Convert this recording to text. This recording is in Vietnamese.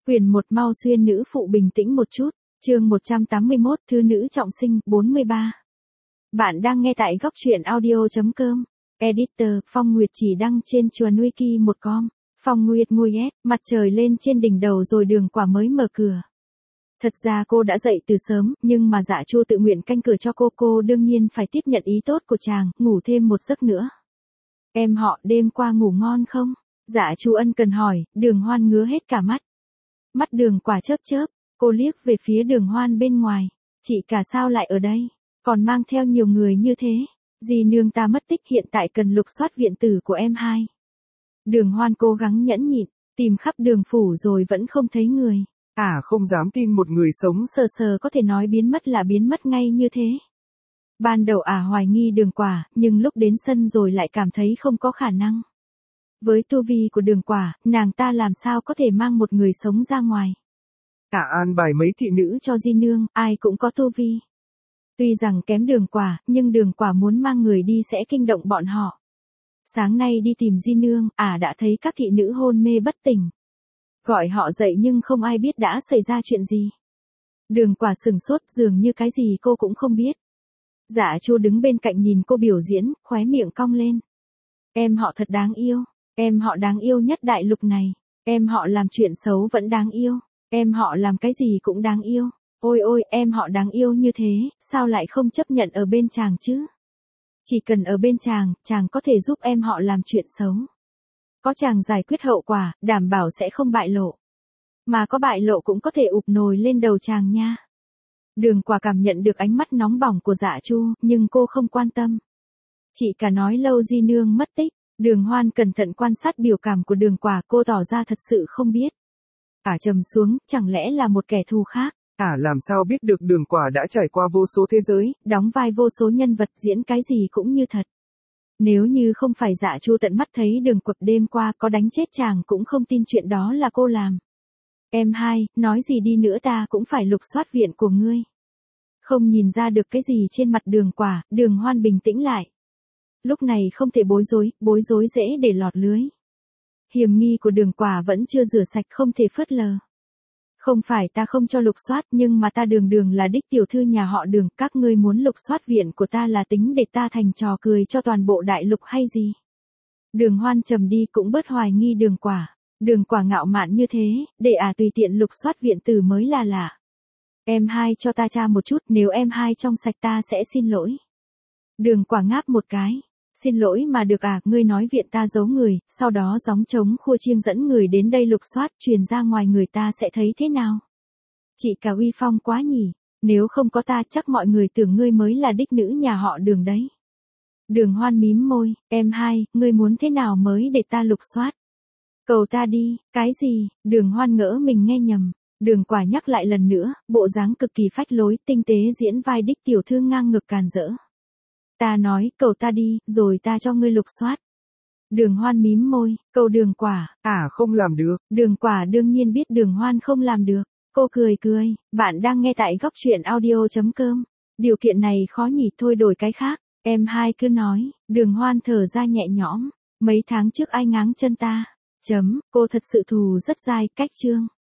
Quyển 1 mau xuyên nữ phụ bình tĩnh một chút, chương 181 thư nữ trọng sinh 43. Bạn đang nghe tại góc truyện audio.com. Editor Phong Nguyệt chỉ đăng trên chuồn wiki1com. Phong Nguyệt ngồi mặt trời lên trên đỉnh đầu rồi Đường Quả mới mở cửa. Thật ra cô đã dậy từ sớm, nhưng mà Dạ Chu tự nguyện canh cửa cho cô đương nhiên phải tiếp nhận ý tốt của chàng, ngủ thêm một giấc nữa. Em họ đêm qua ngủ ngon không? Dạ Chu ân cần hỏi, Đường Hoan ngứa hết cả mắt. Mắt Đường Quả chớp chớp, cô liếc về phía Đường Hoan bên ngoài. Chị cả sao lại ở đây? Còn mang theo nhiều người như thế? Dì nương ta mất tích, hiện tại cần lục soát viện tử của em hai. Đường Hoan cố gắng nhẫn nhịn, tìm khắp đường phủ rồi vẫn không thấy người. Không dám tin một người sống Sờ có thể nói biến mất là biến mất ngay như thế. Ban đầu hoài nghi Đường Quả, nhưng lúc đến sân rồi lại cảm thấy không có khả năng. Với tu vi của Đường Quả, nàng ta làm sao có thể mang một người sống ra ngoài. an bài mấy thị nữ cho di nương, ai cũng có tu vi. Tuy rằng kém Đường Quả, nhưng Đường Quả muốn mang người đi sẽ kinh động bọn họ. Sáng nay đi tìm di nương, đã thấy các thị nữ hôn mê bất tỉnh. Gọi họ dậy nhưng không ai biết đã xảy ra chuyện gì. Đường Quả sừng sốt, dường như cái gì cô cũng không biết. Dạ Chu đứng bên cạnh nhìn cô biểu diễn, khóe miệng cong lên. Em họ thật đáng yêu, em họ đáng yêu nhất đại lục này. Em họ làm chuyện xấu vẫn đáng yêu, em họ làm cái gì cũng đáng yêu. Ôi ôi, em họ đáng yêu như thế, sao lại không chấp nhận ở bên chàng chứ? Chỉ cần ở bên chàng có thể giúp em họ làm chuyện xấu. Có chàng giải quyết hậu quả, đảm bảo sẽ không bại lộ. Mà có bại lộ cũng có thể ụp nồi lên đầu chàng nha. Đường Quả cảm nhận được ánh mắt nóng bỏng của Dạ Chu, nhưng cô không quan tâm. Chị cả nói lâu di nương mất tích, Đường Hoan cẩn thận quan sát biểu cảm của Đường Quả, cô tỏ ra thật sự không biết. Trầm xuống, chẳng lẽ là một kẻ thù khác? Làm sao biết được Đường Quả đã trải qua vô số thế giới, đóng vai vô số nhân vật, diễn cái gì cũng như thật. Nếu như không phải Dạ Chu tận mắt thấy Đường Quật đêm qua có đánh chết chàng cũng không tin chuyện đó là cô làm. Em hai, nói gì đi nữa ta cũng phải lục soát viện của ngươi. Không nhìn ra được cái gì trên mặt Đường Quả, Đường Hoan bình tĩnh lại. Lúc này không thể bối rối dễ để lọt lưới. Hiểm nghi của Đường Quả vẫn chưa rửa sạch, không thể phớt lờ. Không phải ta không cho lục soát, nhưng mà ta Đường là đích tiểu thư nhà họ Đường, các ngươi muốn lục soát viện của ta là tính để ta thành trò cười cho toàn bộ đại lục hay gì? Đường Hoan trầm đi cũng bớt hoài nghi Đường Quả. Đường Quả ngạo mạn như thế, để tùy tiện lục soát viện tử mới là lạ. Em hai cho ta tra một chút, nếu em hai trong sạch ta sẽ xin lỗi. Đường Quả ngáp một cái. Xin lỗi mà được ngươi nói viện ta giấu người, sau đó gióng trống khua chiêng dẫn người đến đây lục soát, truyền ra ngoài người ta sẽ thấy thế nào? Chị cả uy phong quá nhỉ, nếu không có ta chắc mọi người tưởng ngươi mới là đích nữ nhà họ Đường đấy. Đường Hoan mím môi, em hai, ngươi muốn thế nào mới để ta lục soát? Cầu ta đi, cái gì? Đường Hoan ngỡ mình nghe nhầm. Đường Quả nhắc lại lần nữa, bộ dáng cực kỳ phách lối, tinh tế diễn vai đích tiểu thư ngang ngực càn rỡ. Ta nói, cầu ta đi, rồi ta cho ngươi lục soát. Đường Hoan mím môi, cầu Đường Quả. Không làm được. Đường Quả đương nhiên biết Đường Hoan không làm được. Cô cười, bạn đang nghe tại góc truyện audio.com. Điều kiện này khó nhỉ, thôi đổi cái khác. Em hai cứ nói. Đường Hoan thở ra nhẹ nhõm. Mấy tháng trước ai ngáng chân ta? Cô thật sự thù rất dai, cách chương.